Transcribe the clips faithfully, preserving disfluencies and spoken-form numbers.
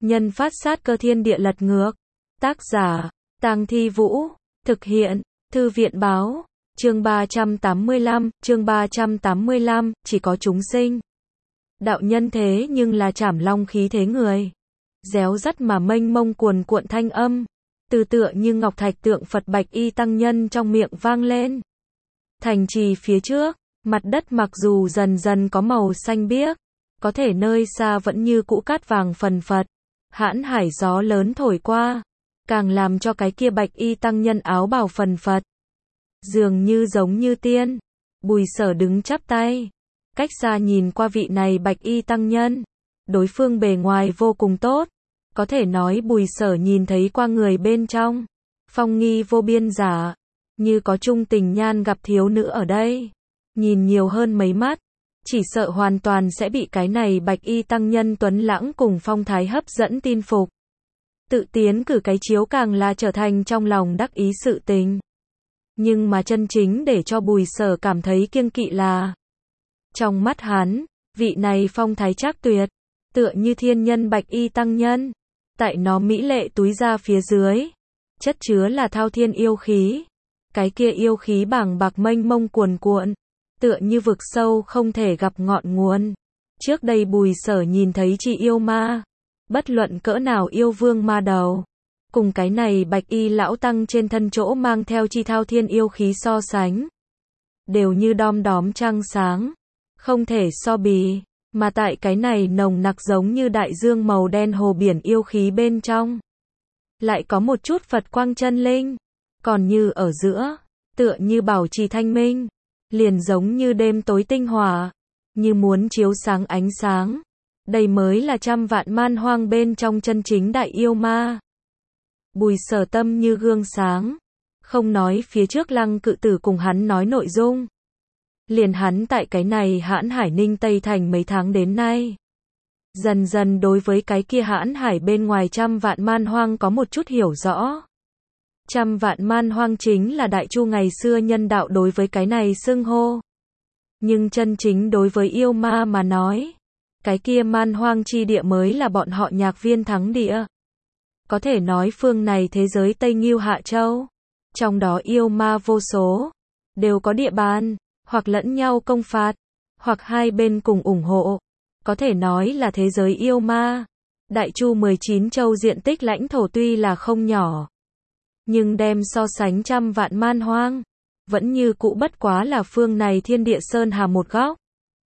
Nhân phát sát cơ thiên địa lật ngược. Tác giả, Tang Thi Vũ. Thực hiện, Thư viện Báo. Chương ba trăm tám mươi lăm, chương ba trăm tám mươi lăm, chỉ có chúng sinh. Đạo nhân thế nhưng là trảm long khí thế người. Réo rắt mà mênh mông cuồn cuộn thanh âm. Từ tựa như ngọc thạch tượng Phật Bạch Y Tăng Nhân trong miệng vang lên. Thành trì phía trước, mặt đất mặc dù dần dần có màu xanh biếc, có thể nơi xa vẫn như cũ cát vàng phần phật. Hãn hải gió lớn thổi qua, càng làm cho cái kia Bạch Y Tăng Nhân áo bào phần phật. Dường như giống như tiên. Bùi Sở đứng chắp tay. Cách xa nhìn qua vị này Bạch Y Tăng Nhân. Đối phương bề ngoài vô cùng tốt. Có thể nói Bùi Sở nhìn thấy qua người bên trong. Phong nghi vô biên giả. Như có chung tình nhan gặp thiếu nữ ở đây. Nhìn nhiều hơn mấy mắt. Chỉ sợ hoàn toàn sẽ bị cái này Bạch Y Tăng Nhân tuấn lãng cùng phong thái hấp dẫn tin phục. Tự tiến cử cái chiếu càng là trở thành trong lòng đắc ý sự tình. Nhưng mà chân chính để cho Bùi Sở cảm thấy kiêng kỵ là trong mắt hắn, vị này phong thái trác tuyệt, tựa như thiên nhân Bạch Y Tăng Nhân. Tại nó mỹ lệ túi ra phía dưới, chất chứa là thao thiên yêu khí. Cái kia yêu khí bàng bạc mênh mông cuồn cuộn, tựa như vực sâu không thể gặp ngọn nguồn. Trước đây Bùi Sở nhìn thấy chi yêu ma, bất luận cỡ nào yêu vương ma đầu, cùng cái này Bạch Y lão tăng trên thân chỗ mang theo chi thao thiên yêu khí so sánh, đều như đom đóm trăng sáng, không thể so bì. Mà tại cái này nồng nặc giống như đại dương màu đen hồ biển yêu khí bên trong, lại có một chút Phật quang chân linh, còn như ở giữa, tựa như bảo trì thanh minh, liền giống như đêm tối tinh hỏa, như muốn chiếu sáng ánh sáng. Đây mới là trăm vạn man hoang bên trong chân chính đại yêu ma. Bùi Sở tâm như gương sáng, không nói phía trước Lăng Cự Tử cùng hắn nói nội dung. Liền hắn tại cái này Hãn Hải Ninh Tây Thành mấy tháng đến nay, dần dần đối với cái kia Hãn Hải bên ngoài trăm vạn man hoang có một chút hiểu rõ. Trăm vạn man hoang chính là Đại Chu ngày xưa nhân đạo đối với cái này xưng hô. Nhưng chân chính đối với yêu ma mà nói, cái kia man hoang chi địa mới là bọn họ Nhạc Viên thắng địa. Có thể nói phương này thế giới Tây Ngưu Hạ Châu, trong đó yêu ma vô số, đều có địa bàn, hoặc lẫn nhau công phạt, hoặc hai bên cùng ủng hộ. Có thể nói là thế giới yêu ma. Đại Chu mười chín châu diện tích lãnh thổ tuy là không nhỏ, nhưng đem so sánh trăm vạn man hoang, vẫn như cũ bất quá là phương này thiên địa sơn hà một góc.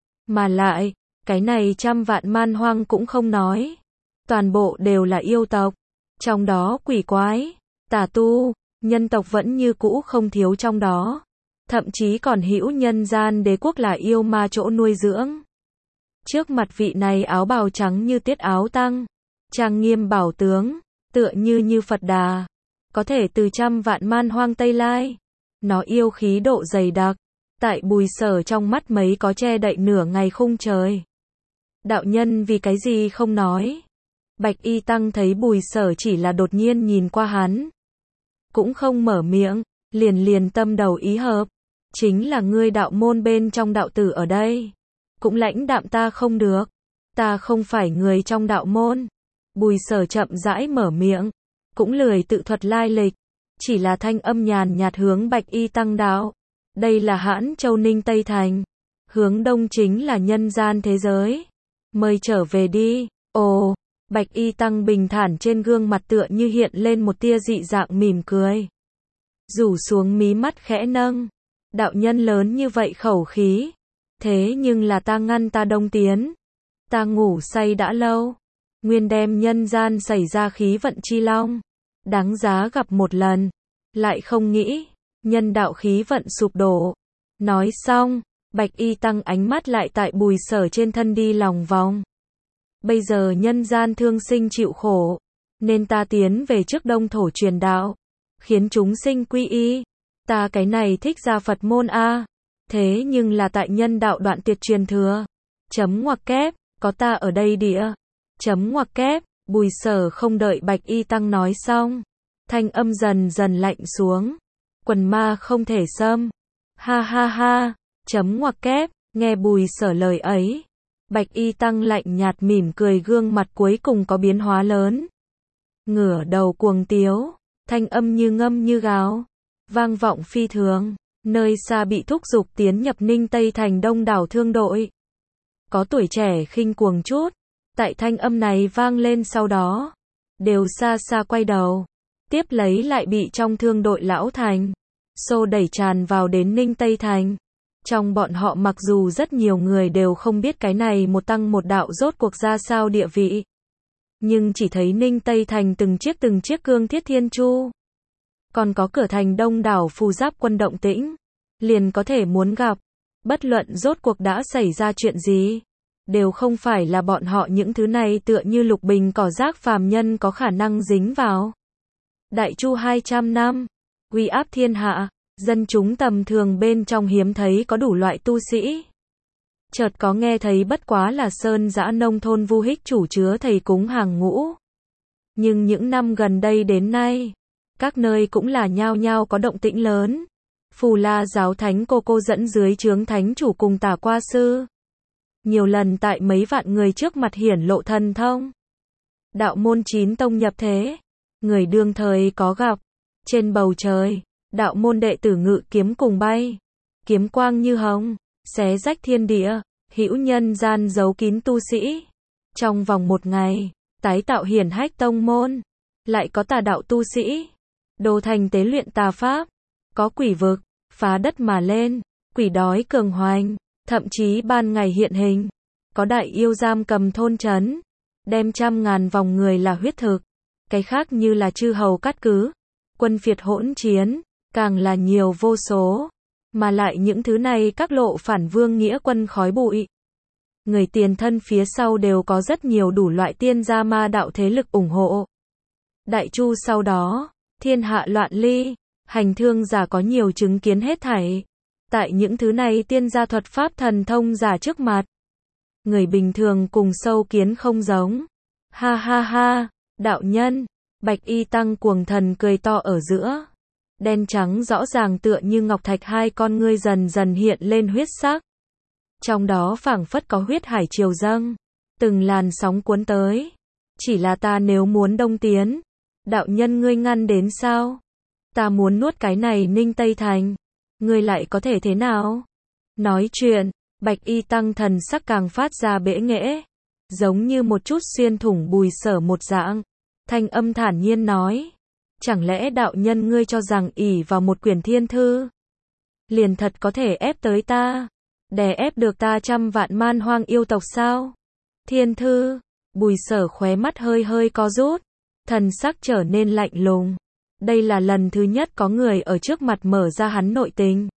Mà lại, cái này trăm vạn man hoang cũng không nói. Toàn bộ đều là yêu tộc. Trong đó quỷ quái, tà tu, nhân tộc vẫn như cũ không thiếu trong đó. Thậm chí còn hữu nhân gian đế quốc là yêu ma chỗ nuôi dưỡng. Trước mặt vị này áo bào trắng như tiết áo tăng, trang nghiêm bảo tướng, tựa như như Phật Đà, có thể từ trăm vạn man hoang Tây Lai. Nó yêu khí độ dày đặc, tại Bùi Sở trong mắt mấy có che đậy nửa ngày khung trời. Đạo nhân vì cái gì không nói. Bạch Y Tăng thấy Bùi Sở chỉ là đột nhiên nhìn qua hắn, cũng không mở miệng, liền liền tâm đầu ý hợp. Chính là ngươi đạo môn bên trong đạo tử ở đây, cũng lãnh đạm ta không được. Ta không phải người trong đạo môn. Bùi Sở chậm rãi mở miệng, cũng lười tự thuật lai lịch, chỉ là thanh âm nhàn nhạt hướng Bạch Y Tăng đạo. Đây là Hãn Châu Ninh Tây Thành, hướng đông chính là nhân gian thế giới. Mời trở về đi. Ồ, Bạch Y Tăng bình thản trên gương mặt tựa như hiện lên một tia dị dạng mỉm cười. Rủ xuống mí mắt khẽ nâng. Đạo nhân lớn như vậy khẩu khí. Thế nhưng là ta ngăn ta đông tiến. Ta ngủ say đã lâu. Nguyên đem nhân gian xảy ra khí vận chi long. Đáng giá gặp một lần. Lại không nghĩ, nhân đạo khí vận sụp đổ. Nói xong, Bạch Y Tăng ánh mắt lại tại Bùi Sở trên thân đi lòng vòng. Bây giờ nhân gian thương sinh chịu khổ, nên ta tiến về trước đông thổ truyền đạo, khiến chúng sinh quy y. Ta cái này thích ra Phật môn a. Thế nhưng là tại nhân đạo đoạn tuyệt truyền thừa. Chấm ngoặc kép, có ta ở đây địa. Chấm ngoặc kép, Bùi Sở không đợi Bạch Y Tăng nói xong, thanh âm dần dần lạnh xuống. Quần ma không thể xâm. Ha ha ha, chấm ngoặc kép, nghe Bùi Sở lời ấy, Bạch y tăng lạnh nhạt mỉm cười, gương mặt cuối cùng có biến hóa lớn. Ngửa đầu cuồng tiếu, thanh âm như ngâm như gáo, vang vọng phi thường, nơi xa bị thúc giục tiến nhập Ninh Tây Thành đông đảo thương đội. Có tuổi trẻ khinh cuồng chút, tại thanh âm này vang lên sau đó, đều xa xa quay đầu, tiếp lấy lại bị trong thương đội lão thành, xô đẩy tràn vào đến Ninh Tây Thành. Trong bọn họ mặc dù rất nhiều người đều không biết cái này một tăng một đạo rốt cuộc ra sao địa vị, nhưng chỉ thấy Ninh Tây Thành từng chiếc từng chiếc cương thiết thiên chu, còn có cửa thành đông đảo phù giáp quân động tĩnh, liền có thể muốn gặp, bất luận rốt cuộc đã xảy ra chuyện gì, đều không phải là bọn họ những thứ này tựa như lục bình cỏ rác phàm nhân có khả năng dính vào. Đại Chu hai trăm năm, uy áp thiên hạ, dân chúng tầm thường bên trong hiếm thấy có đủ loại tu sĩ. Chợt có nghe thấy bất quá là sơn dã nông thôn vu hích chủ chứa thầy cúng hàng ngũ. Nhưng những năm gần đây đến nay, các nơi cũng là nhao nhao có động tĩnh lớn. Phù La giáo thánh cô cô dẫn dưới trướng thánh chủ cùng tả qua sư, nhiều lần tại mấy vạn người trước mặt hiển lộ thần thông. Đạo môn chín tông nhập thế, người đương thời có gặp. Trên bầu trời, đạo môn đệ tử ngự kiếm cùng bay, kiếm quang như hồng, xé rách thiên địa, hữu nhân gian giấu kín tu sĩ. Trong vòng một ngày, tái tạo hiển hách tông môn, lại có tà đạo tu sĩ, đồ thành tế luyện tà pháp, có quỷ vực, phá đất mà lên, quỷ đói cường hoành, thậm chí ban ngày hiện hình, có đại yêu giam cầm thôn trấn, đem trăm ngàn vòng người là huyết thực, cái khác như là chư hầu cát cứ, quân phiệt hỗn chiến, càng là nhiều vô số, mà lại những thứ này các lộ phản vương nghĩa quân khói bụi. Người tiền thân phía sau đều có rất nhiều đủ loại tiên gia ma đạo thế lực ủng hộ. Đại Chu sau đó, thiên hạ loạn ly, hành thương giả có nhiều chứng kiến hết thảy. Tại những thứ này tiên gia thuật pháp thần thông giả trước mặt, người bình thường cùng sâu kiến không giống. Ha ha ha, đạo nhân, Bạch y tăng cuồng thần cười to ở giữa. Đen trắng rõ ràng tựa như ngọc thạch hai con ngươi dần dần hiện lên huyết sắc. Trong đó phảng phất có huyết hải triều dâng, từng làn sóng cuốn tới. Chỉ là ta nếu muốn đông tiến, đạo nhân ngươi ngăn đến sao? Ta muốn nuốt cái này Ninh Tây Thành, ngươi lại có thể thế nào? Nói chuyện, Bạch y tăng thần sắc càng phát ra bẽ nghễ, giống như một chút xuyên thủng bùi sở một dạng. Thanh âm thản nhiên nói, chẳng lẽ đạo nhân ngươi cho rằng ỷ vào một quyển thiên thư, liền thật có thể ép tới ta, đè ép được ta trăm vạn man hoang yêu tộc sao? Thiên thư, bùi sở khóe mắt hơi hơi co rút, thần sắc trở nên lạnh lùng. Đây là lần thứ nhất có người ở trước mặt mở ra hắn nội tình.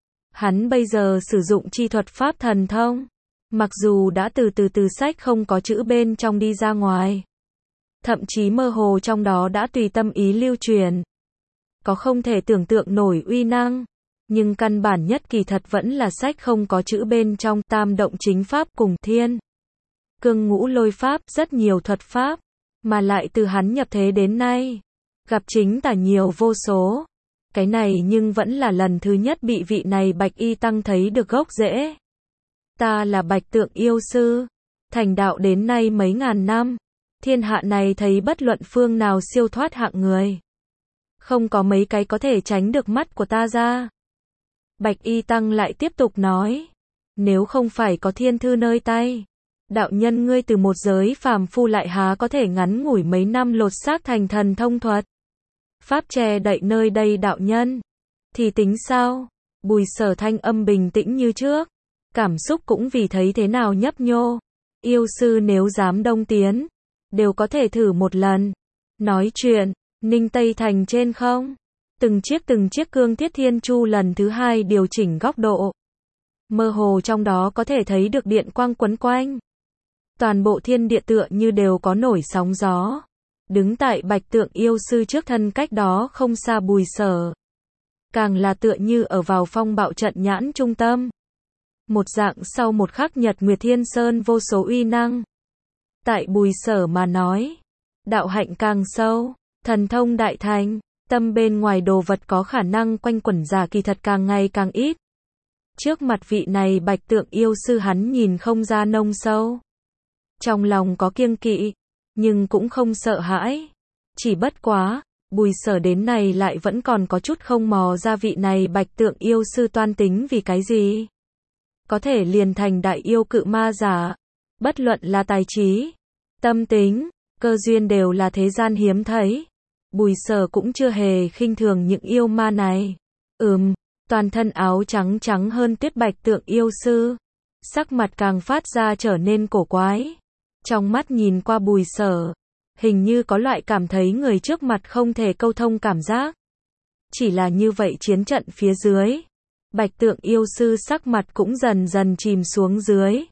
Hắn bây giờ sử dụng chi thuật pháp thần thông, mặc dù đã từ từ từ sách không có chữ bên trong đi ra ngoài, thậm chí mơ hồ trong đó đã tùy tâm ý lưu truyền, có không thể tưởng tượng nổi uy năng, nhưng căn bản nhất kỳ thật vẫn là sách không có chữ bên trong. Tam động chính pháp cùng thiên cương ngũ lôi pháp, rất nhiều thuật pháp, mà lại từ hắn nhập thế đến nay, gặp chính tả nhiều vô số. Cái này nhưng vẫn là lần thứ nhất bị vị này Bạch y tăng thấy được gốc rễ. Ta là Bạch Tượng yêu sư, thành đạo đến nay mấy ngàn năm, thiên hạ này thấy bất luận phương nào siêu thoát hạng người, không có mấy cái có thể tránh được mắt của ta ra. Bạch y tăng lại tiếp tục nói, nếu không phải có thiên thư nơi tay, đạo nhân ngươi từ một giới phàm phu lại há có thể ngắn ngủi mấy năm lột xác thành thần thông thuật pháp che đậy nơi đây đạo nhân, thì tính sao? Bùi sở thanh âm bình tĩnh như trước, cảm xúc cũng vì thấy thế nào nhấp nhô. Yêu sư nếu dám đông tiến, đều có thể thử một lần. Nói chuyện, Ninh Tây Thành trên không, từng chiếc từng chiếc cương thiết thiên chu lần thứ hai điều chỉnh góc độ. Mơ hồ trong đó có thể thấy được điện quang quấn quanh. Toàn bộ thiên địa tựa như đều có nổi sóng gió. Đứng tại Bạch Tượng yêu sư trước thân cách đó không xa bùi sở, càng là tựa như ở vào phong bạo trận nhãn trung tâm. Một dạng sau một khắc nhật nguyệt thiên sơn vô số uy năng. Tại bùi sở mà nói, đạo hạnh càng sâu, thần thông đại thành, tâm bên ngoài đồ vật có khả năng quanh quẩn giả kỳ thật càng ngày càng ít. Trước mặt vị này bạch tượng yêu sư hắn nhìn không ra nông sâu. Trong lòng có kiêng kỵ, nhưng cũng không sợ hãi. Chỉ bất quá, Bùi Sở đến này lại vẫn còn có chút không mò ra vị này bạch tượng yêu sư toan tính vì cái gì. Có thể liền thành đại yêu cự ma giả. Bất luận là tài trí, tâm tính, cơ duyên đều là thế gian hiếm thấy. Bùi Sở cũng chưa hề khinh thường những yêu ma này. Ừm, toàn thân áo trắng trắng hơn tuyết bạch tượng yêu sư. Sắc mặt càng phát ra trở nên cổ quái. Trong mắt nhìn qua Bùi Sở, hình như có loại cảm thấy người trước mặt không thể câu thông cảm giác. Chỉ là như vậy chiến trận phía dưới, bạch tượng yêu sư sắc mặt cũng dần dần chìm xuống dưới.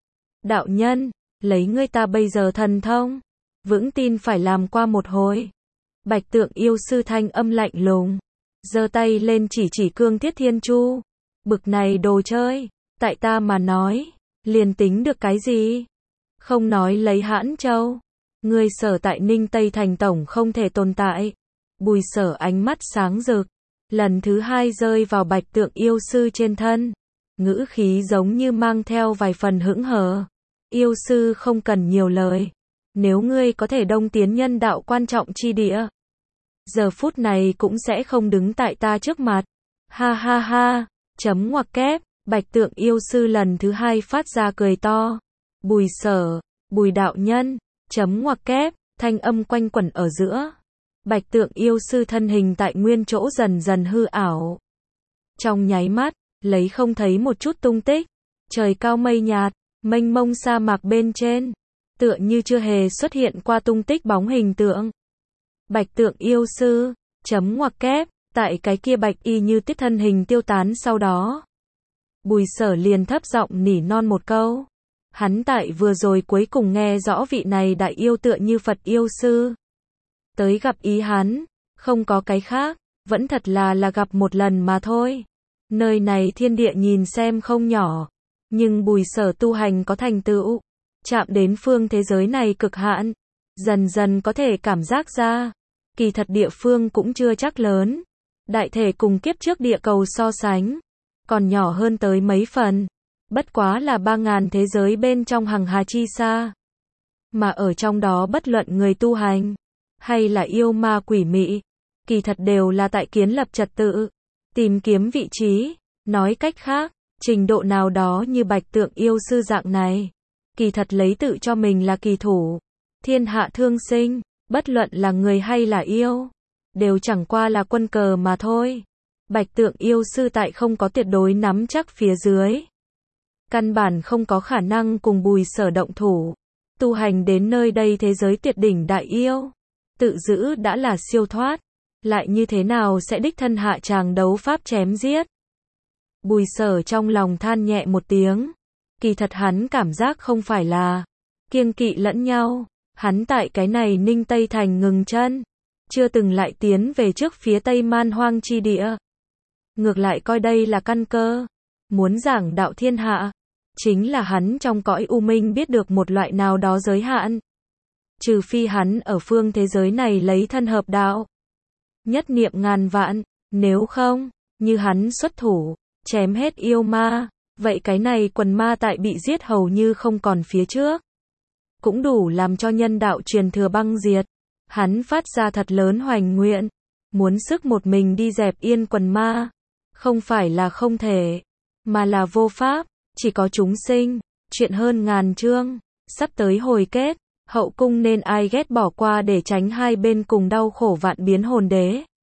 Đạo nhân, lấy ngươi ta bây giờ thần thông, vững tin phải làm qua một hồi. Bạch tượng yêu sư thanh âm lạnh lùng, giơ tay lên chỉ chỉ Cương Thiết Thiên Chu. Bực này đồ chơi, tại ta mà nói, liền tính được cái gì? Không nói lấy Hãn Châu, ngươi Sở tại Ninh Tây Thành tổng không thể tồn tại. Bùi Sở ánh mắt sáng rực, lần thứ hai rơi vào bạch tượng yêu sư trên thân. Ngữ khí giống như mang theo vài phần hững hờ. Yêu sư không cần nhiều lời. Nếu ngươi có thể đông tiến nhân đạo quan trọng chi địa, giờ phút này cũng sẽ không đứng tại ta trước mặt. Ha ha ha, chấm ngoặc kép, bạch tượng yêu sư lần thứ hai phát ra cười to. Bùi Sở, Bùi đạo nhân, chấm ngoặc kép, thanh âm quanh quẩn ở giữa. Bạch tượng yêu sư thân hình tại nguyên chỗ dần dần hư ảo. Trong nháy mắt, lấy không thấy một chút tung tích. Trời cao mây nhạt, mênh mông sa mạc bên trên, tựa như chưa hề xuất hiện qua tung tích bóng hình tượng. Bạch tượng yêu sư, chấm ngoặc kép, tại cái kia bạch y như tiết thân hình tiêu tán sau đó. Bùi Sở liền thấp giọng nỉ non một câu. Hắn tại vừa rồi cuối cùng nghe rõ vị này đại yêu tựa như Phật yêu sư. Tới gặp ý hắn, không có cái khác, vẫn thật là là gặp một lần mà thôi. Nơi này thiên địa nhìn xem không nhỏ, nhưng Bùi Sở tu hành có thành tựu, chạm đến phương thế giới này cực hạn, dần dần có thể cảm giác ra, kỳ thật địa phương cũng chưa chắc lớn. Đại thể cùng kiếp trước địa cầu so sánh, còn nhỏ hơn tới mấy phần. Bất quá là ba ngàn thế giới bên trong hằng hà chi xa. Mà ở trong đó bất luận người tu hành, hay là yêu ma quỷ mị, kỳ thật đều là tại kiến lập trật tự, tìm kiếm vị trí. Nói cách khác, trình độ nào đó như bạch tượng yêu sư dạng này, kỳ thật lấy tự cho mình là kỳ thủ. Thiên hạ thương sinh, bất luận là người hay là yêu, đều chẳng qua là quân cờ mà thôi. Bạch tượng yêu sư tại không có tuyệt đối nắm chắc phía dưới, căn bản không có khả năng cùng Bùi Sở động thủ. Tu hành đến nơi đây thế giới tuyệt đỉnh đại yêu, tự giữ đã là siêu thoát, lại như thế nào sẽ đích thân hạ tràng đấu pháp chém giết. Bùi Sở trong lòng than nhẹ một tiếng. Kỳ thật hắn cảm giác không phải là kiêng kỵ lẫn nhau. Hắn tại cái này Ninh Tây Thành ngừng chân, chưa từng lại tiến về trước phía Tây Man Hoang chi địa. Ngược lại coi đây là căn cơ. Muốn giảng đạo thiên hạ, chính là hắn trong cõi u minh biết được một loại nào đó giới hạn. Trừ phi hắn ở phương thế giới này lấy thân hợp đạo, nhất niệm ngàn vạn, nếu không, như hắn xuất thủ, chém hết yêu ma, vậy cái này quần ma tại bị giết hầu như không còn phía trước, cũng đủ làm cho nhân đạo truyền thừa băng diệt. Hắn phát ra thật lớn hoành nguyện, muốn sức một mình đi dẹp yên quần ma, không phải là không thể, mà là vô pháp. Chỉ có chúng sinh, chuyện hơn ngàn chương, sắp tới hồi kết, hậu cung nên ai ghét bỏ qua để tránh hai bên cùng đau khổ vạn biến hồn đế.